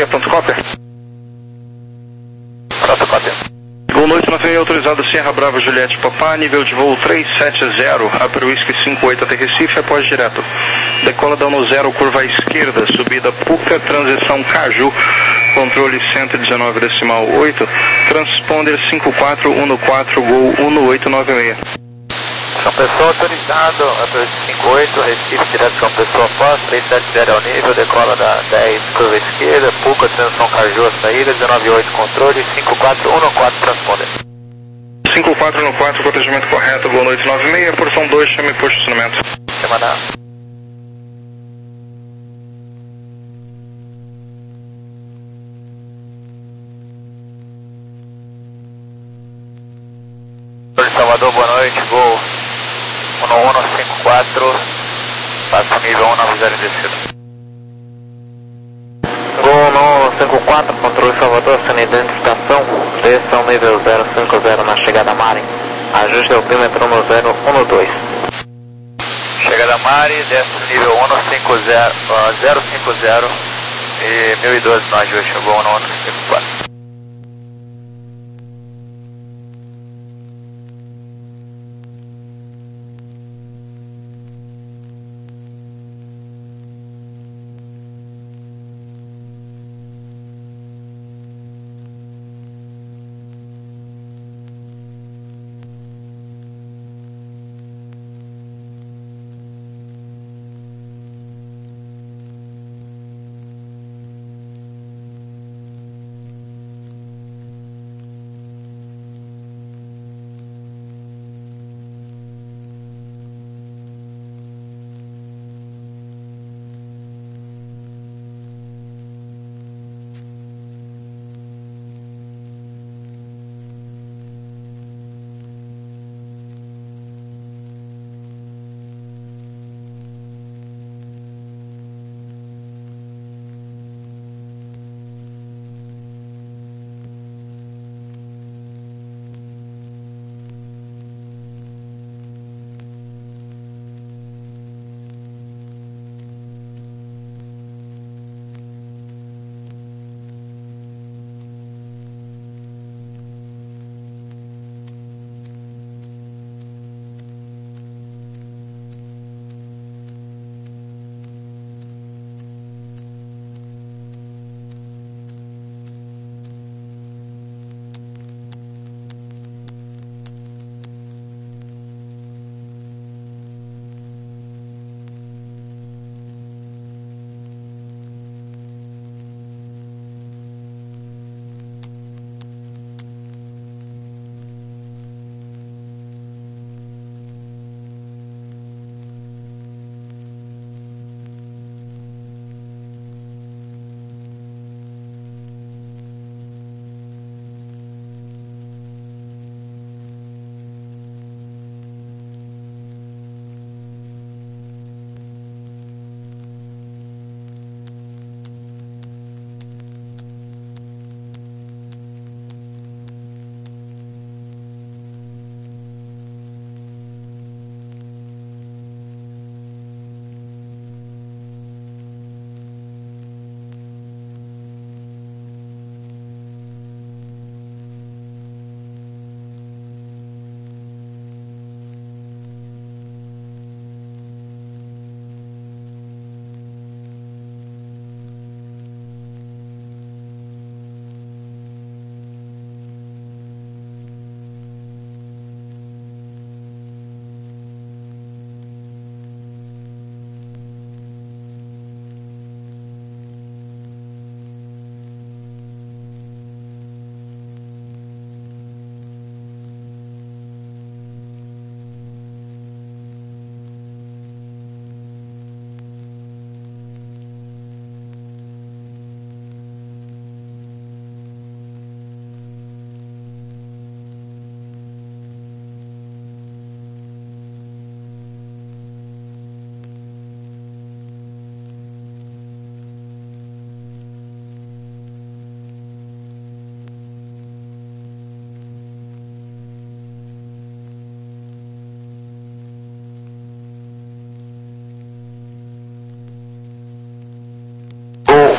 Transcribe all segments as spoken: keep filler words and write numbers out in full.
meia, pronto, cópia. Pronto, cópia. Boa noite, nove meia autorizado Sierra Brava Juliette Papá, nível de voo três sete zero, Upper Whisky cinco oito até Recife, após direto. Decola dano zero, curva à esquerda, subida Puca, transição Caju, controle cento e dezenove decimal oito, transponder cinco quatro um quatro, Gol um oito nove seis. São Pessoa autorizado, Upper Whisky cinco oito, Recife, direto São Pessoa após, três sete zero é o nível, decola da dez, curva à esquerda, Puca, transição Caju, a saída, dezenove oito, controle, cinco quatro um quatro, transponder. cinco quatro um quatro, cotejamento correto, boa noite, nove meia, porção dois, chame posicionamento. Semana. Salvador, boa noite, voo um um cinco quatro, passa nível um nove zero em descida. Voo um um cinco quatro, controle Salvador, sendo identificação, desça ao nível zero cinco zero na chegada Mari, ajuste o altímetro no zero um dois. Chegada Mari, desce no nível um cinco zero, uh, zero cinco zero e mil e doze no ajuste, voo um um cinco quatro.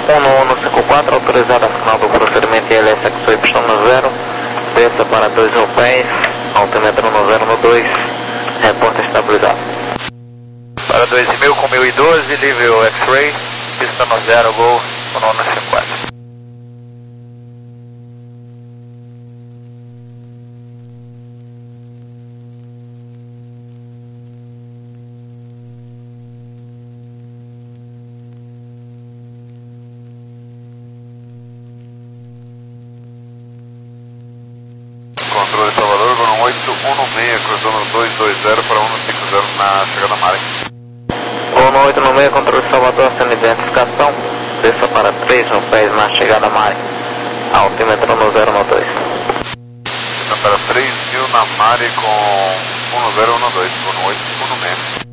um um um cinco quatro, autorizado a final do procedimento I L S X Y no zero, desça para dois mil pés, altímetro no zero no dois, reporta estabilizado. Para dois mil com mil e doze, livre o X-Ray, pista no zero, gol, um um um cinco quatro. Controle Salvador, Ground oito um seis, cruzando dois dois zero para um cinco zero na chegada a Mari. um oito seis, controle Salvador, sendo identificação, desça para três mil pés na chegada a Mari, altímetro no zero no dois. Desça para três mil na Mari com um zero um dois, Ground oito um seis.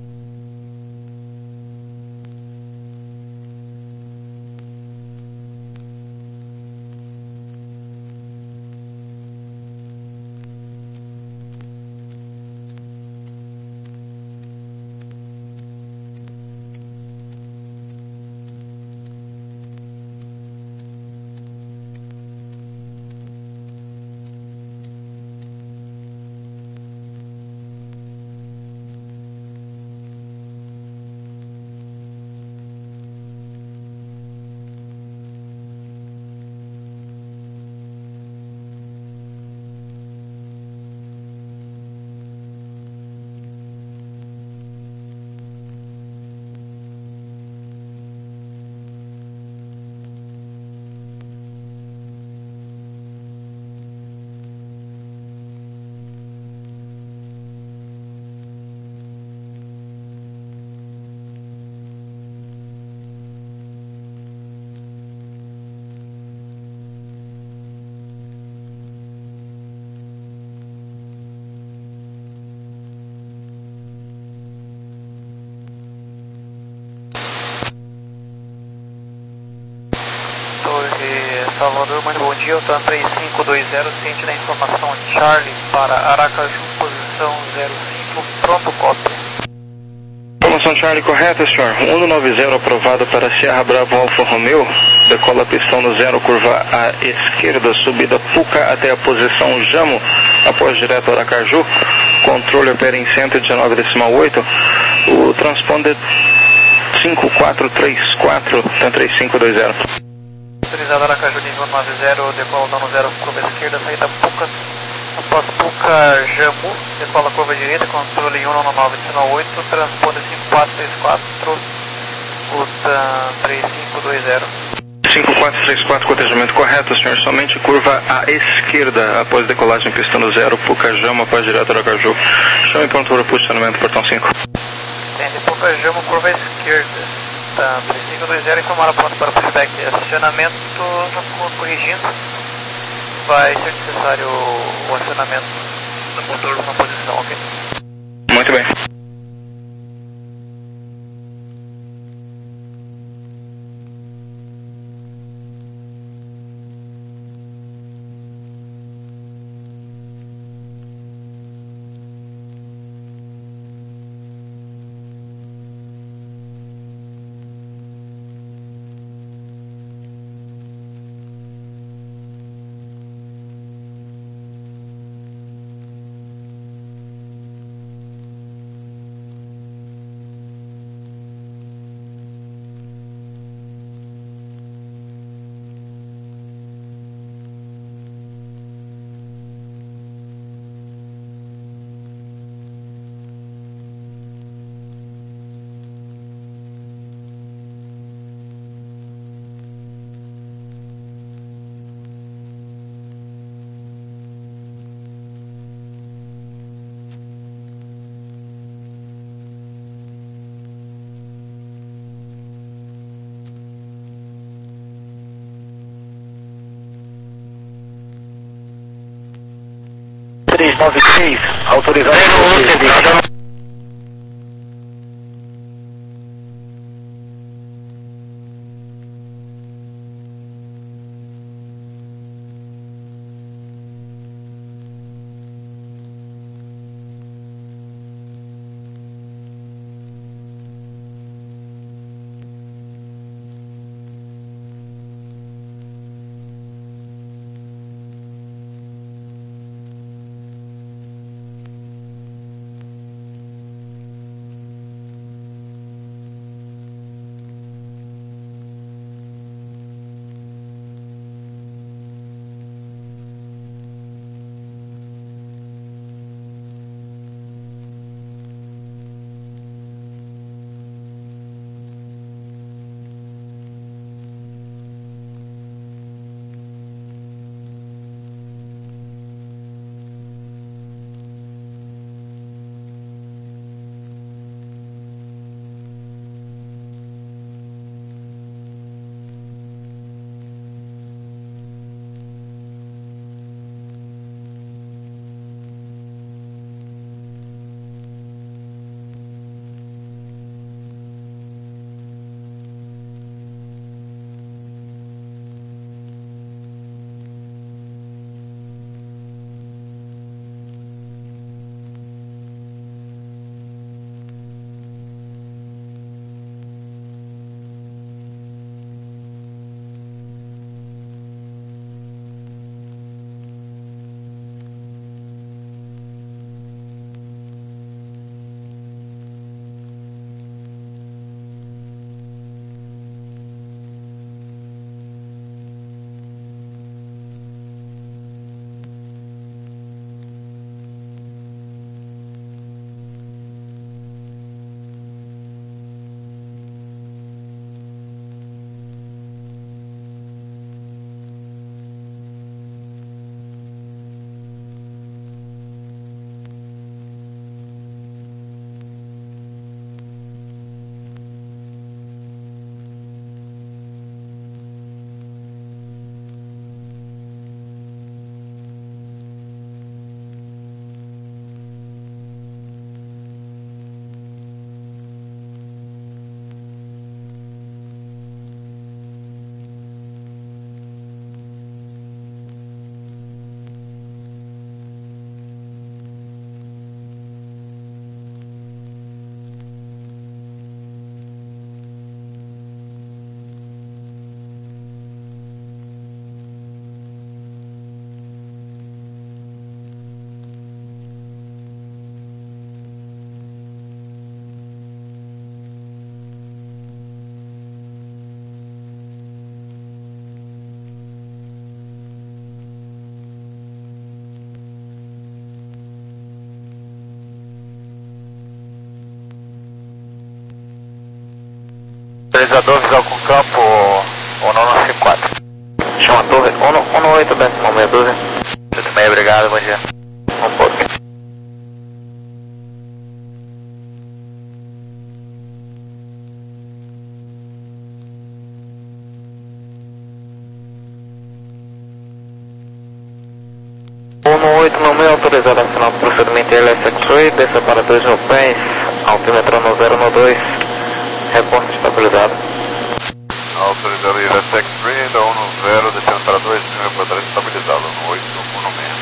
Salvador, muito bom dia, Altan três cinco dois zero, ciente da informação Charlie para Aracaju, posição zero cinco, pronto, cópia. Informação Charlie correta, senhor. um nove zero aprovado para Sierra Bravo Alfa Romeo, decola pistão no zero, curva à esquerda, subida Puca até a posição Jamo, após direto Aracaju, controle opera em cento e dezenove vírgula oito, o transponder cinco quatro três quatro, três cinco dois zero. Autorizado Aracaju nível nove zero, decola dano zero, curva esquerda, saída Puca, após Puca Jamu, decola curva direita, controle um nove nove oito, transponder cinco quatro três quatro, Utan três cinco dois zero. cinco quatro três quatro, cotejamento correto, senhor, somente curva à esquerda, após decolagem pista no zero, Puca Jamu, após direto Aracaju, chame pronto para posicionamento, portão cinco. Entende, Puca Jamu, curva esquerda. Tá, três cinco dois zero, informar a ponto para o feedback. Acionamento, corrigindo, vai ser necessário o acionamento do motor na posição, ok? Muito bem. três nove três, autorizado. autorizador visual com campo um nove cinco quatro. Chama torre um um oito décimo meia dúzia. oito meia, obrigado, bom dia. Um pouco. um oito no meio, autorizado a assinar o procedimento L S X-Ray, desça para dois mil pés, altímetro no zero no dois, reporte estabilizado. Autorizado I L S X-Ray, ainda um no zero, descendo para dois mil, reportagem estabilizado, no oito um no meio.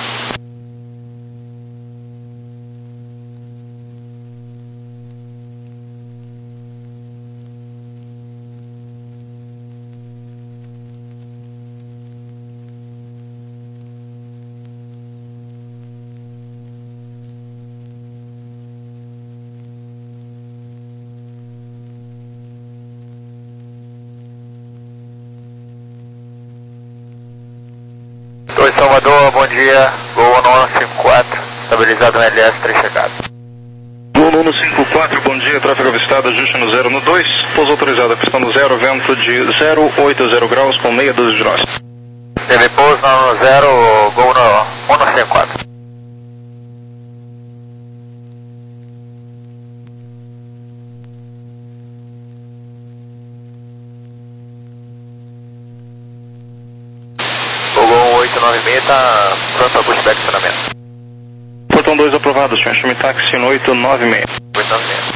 dois Salvador, bom dia, Gol um nove cinco quatro, estabilizado no L S, três chegado. Gol um cinco quatro, bom dia, tráfego avistado, ajuste no zero no dois, pouso autorizado, pista no zero, vento de zero oito zero graus com meia dúzia de nós. Teve pouso no zero, Gol no um nove cinco quatro. nove seis está pronto para pushback de estacionamento. Portão dois aprovado, senhor. Chame táxi no oito nove seis. oito nove seis.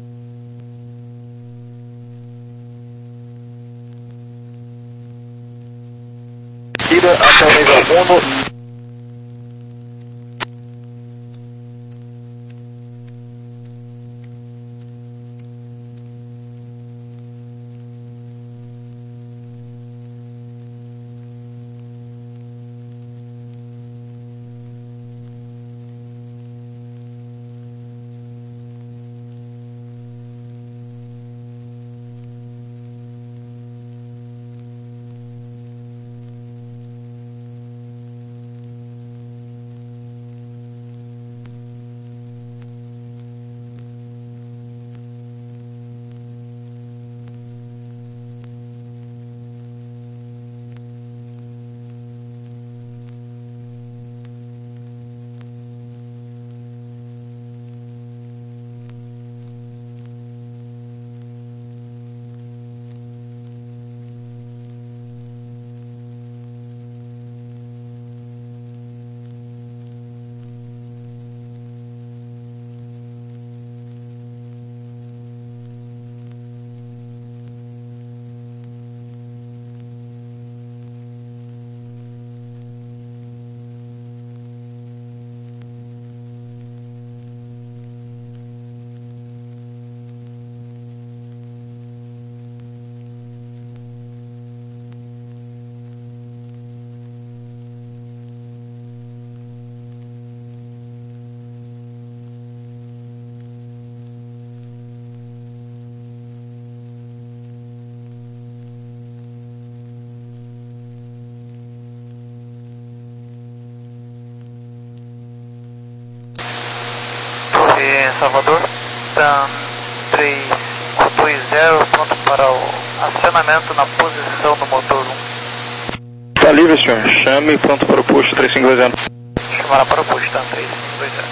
Tira até o nível um. Salvador, TAM três dois zero, pronto para o acionamento na posição do motor um. Está livre, senhor. Chame pronto para o push três cinco dois zero. Chamará para o push, TAM três dois zero.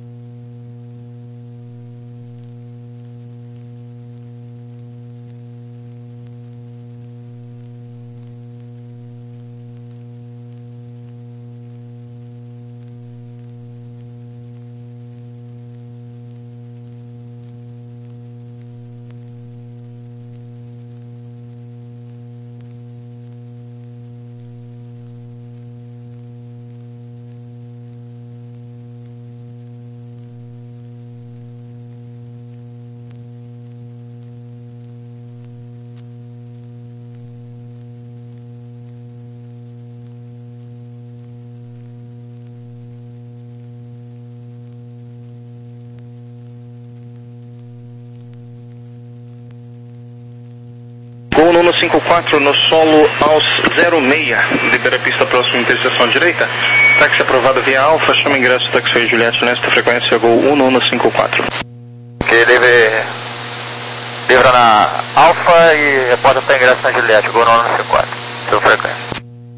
Gol no cinco quatro no solo aos zero seis, libera a pista próxima interseção direita. Táxi aprovado via Alfa, chama ingresso Taxiway Juliette nesta frequência, Gol um no cinco quatro. Que livre, livra na Alfa e reporta para ingresso na Juliette, Gol nono cinquenta e quatro, seu frequência.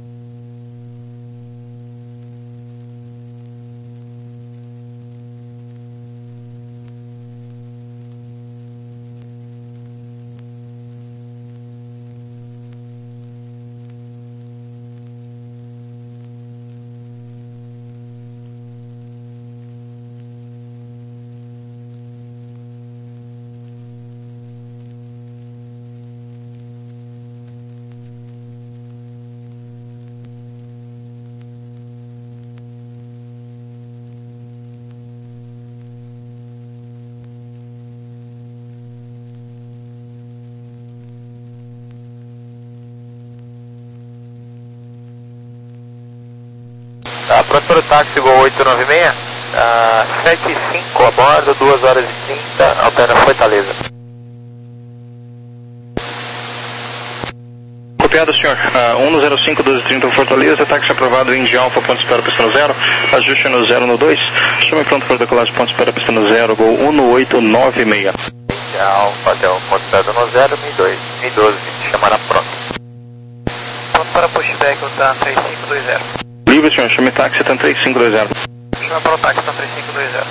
Tá, pronto para o táxi, Gol oito nove seis, uh, sete e cinco a bordo, duas horas e trinta, alterna Fortaleza. Copiado, senhor. Uh, um no zero cinco, doze trinta Fortaleza, táxi aprovado, India Alfa, ponto espera, pista no zero, ajuste no zero no dois, chame pronto para decolagem, ponto espera, pista no zero, Gol um no oito nove seis. India Alfa, até o ponto espera no zero, M dois, M doze, chamará pronto. Pronto para pushback, o TAM três cinco dois zero. Livre, senhor. Chame táxi, TAM três cinco dois zero. Chama para o táxi, TAM três cinco dois zero.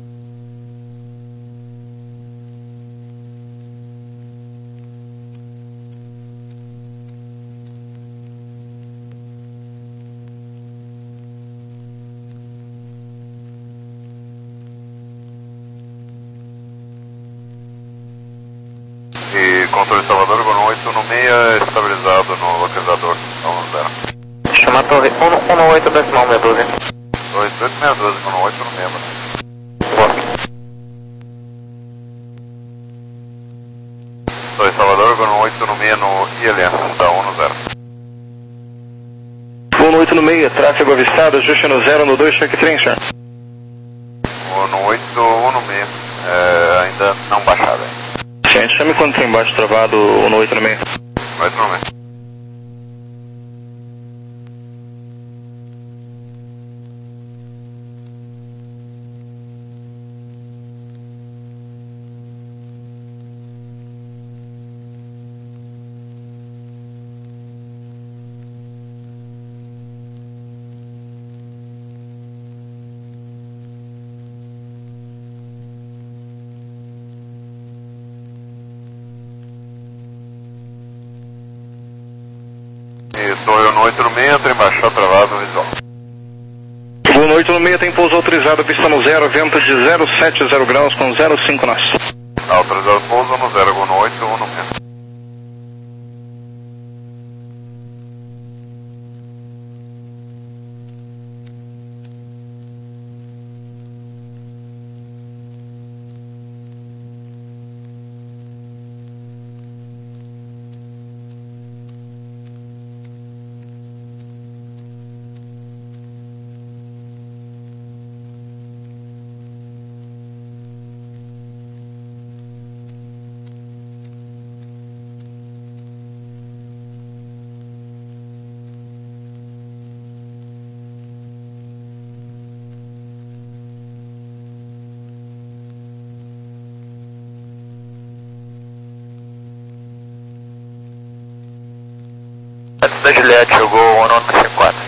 E controle Salvador, Gol oito no seis, estabilizado no localizador, um zero. Chama a torre um no oito decimal seis doze. dois oito seis doze, Gol oito no seis. Torre Salvador, Gol oito no seis no I L S, tá um no zero. um no oito no meio, tráfego avistado, ajuste no zero no dois, check trem, senhor. um no oito, um no seis, é, ainda não baixado ainda. Gente, chame quando tem embaixo travado um no oito no meio. oito no seis. Torre no oito no seis, trem baixado, travado, visual. Gol no oito no meio, tem pouso autorizado, pista no zero, vento de zero sete zero graus com zero cinco nós. Autorizado pouso no zero, Gol no oito, um no seis. Da Juliette, jogou um no cinquenta e quatro.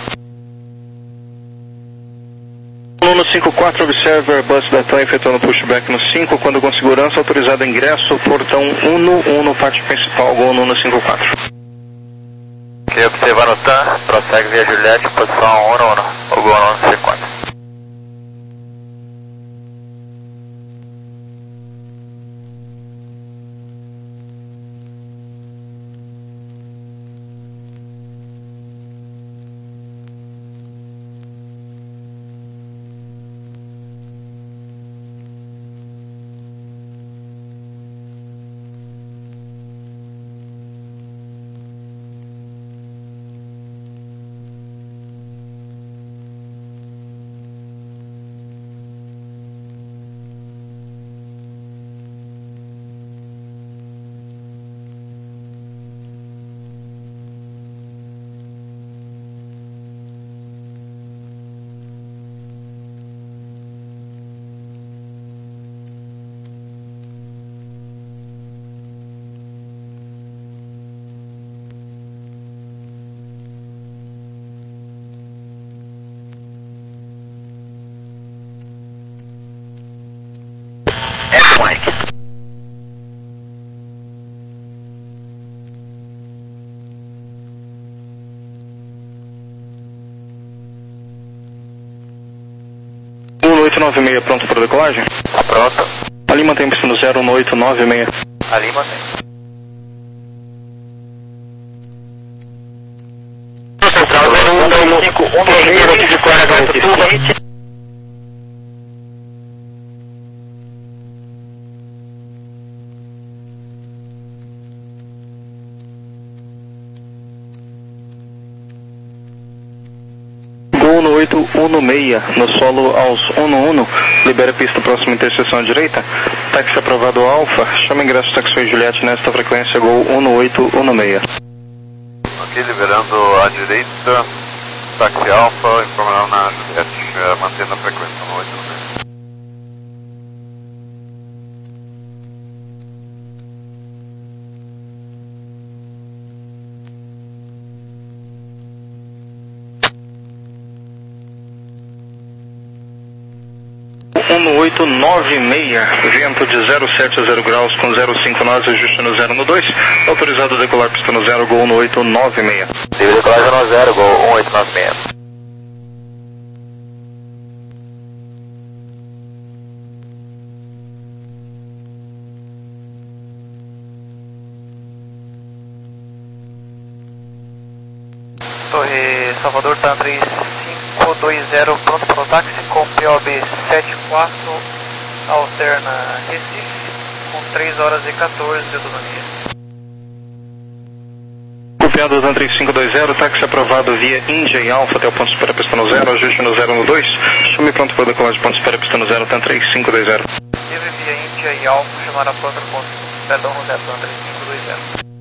um no cinquenta e quatro, observe o Airbus da TAM efetuando pushback no cinco, quando com segurança, autorizado ingresso, portão um no um no pátio principal, Gol no cinquenta e quatro. Ok, observando o TAM, prossegue via Juliette, posição um no um, o Gol no cinquenta e quatro. oito nove seis pronto para decolagem? Tá pronto. Ali mantém pista no zero um oito nove seis. Ali mantém. Central zero um dois cinco um dois seis aqui de quarenta. Gol oito um seis, no solo aos um um, libera a pista próxima interseção à direita. Táxi aprovado Alfa, chama ingresso taxi Juliette nesta frequência Gol um oito um seis. Ok, liberando à direita, táxi Alfa, informando na Juliette, mantendo a frequência um oito um seis. um oito nove seis, vento de zero sete a zero graus com zero cinco nós, ajuste no zero no dois, autorizado a decolar pista no zero, Gol um oito nove seis. Livre decolagem no zero, Gol um oito nove seis. Torre Salvador, tá três cinco dois zero, pronto para o táxi com P O B sete quatro, alterna Recife, com três horas e quatorze de autonomia. Copiado da três cinco dois zero, táxi aprovado via Índia e Alfa até o ponto de espera pista no zero, ajuste no zero no dois, chame pronto para decolagem ponto de espera pista no zero, T A M três cinco dois zero. Livre via Índia e Alfa, chamar a planta ponto, perdão no zero, T A M três cinco dois zero.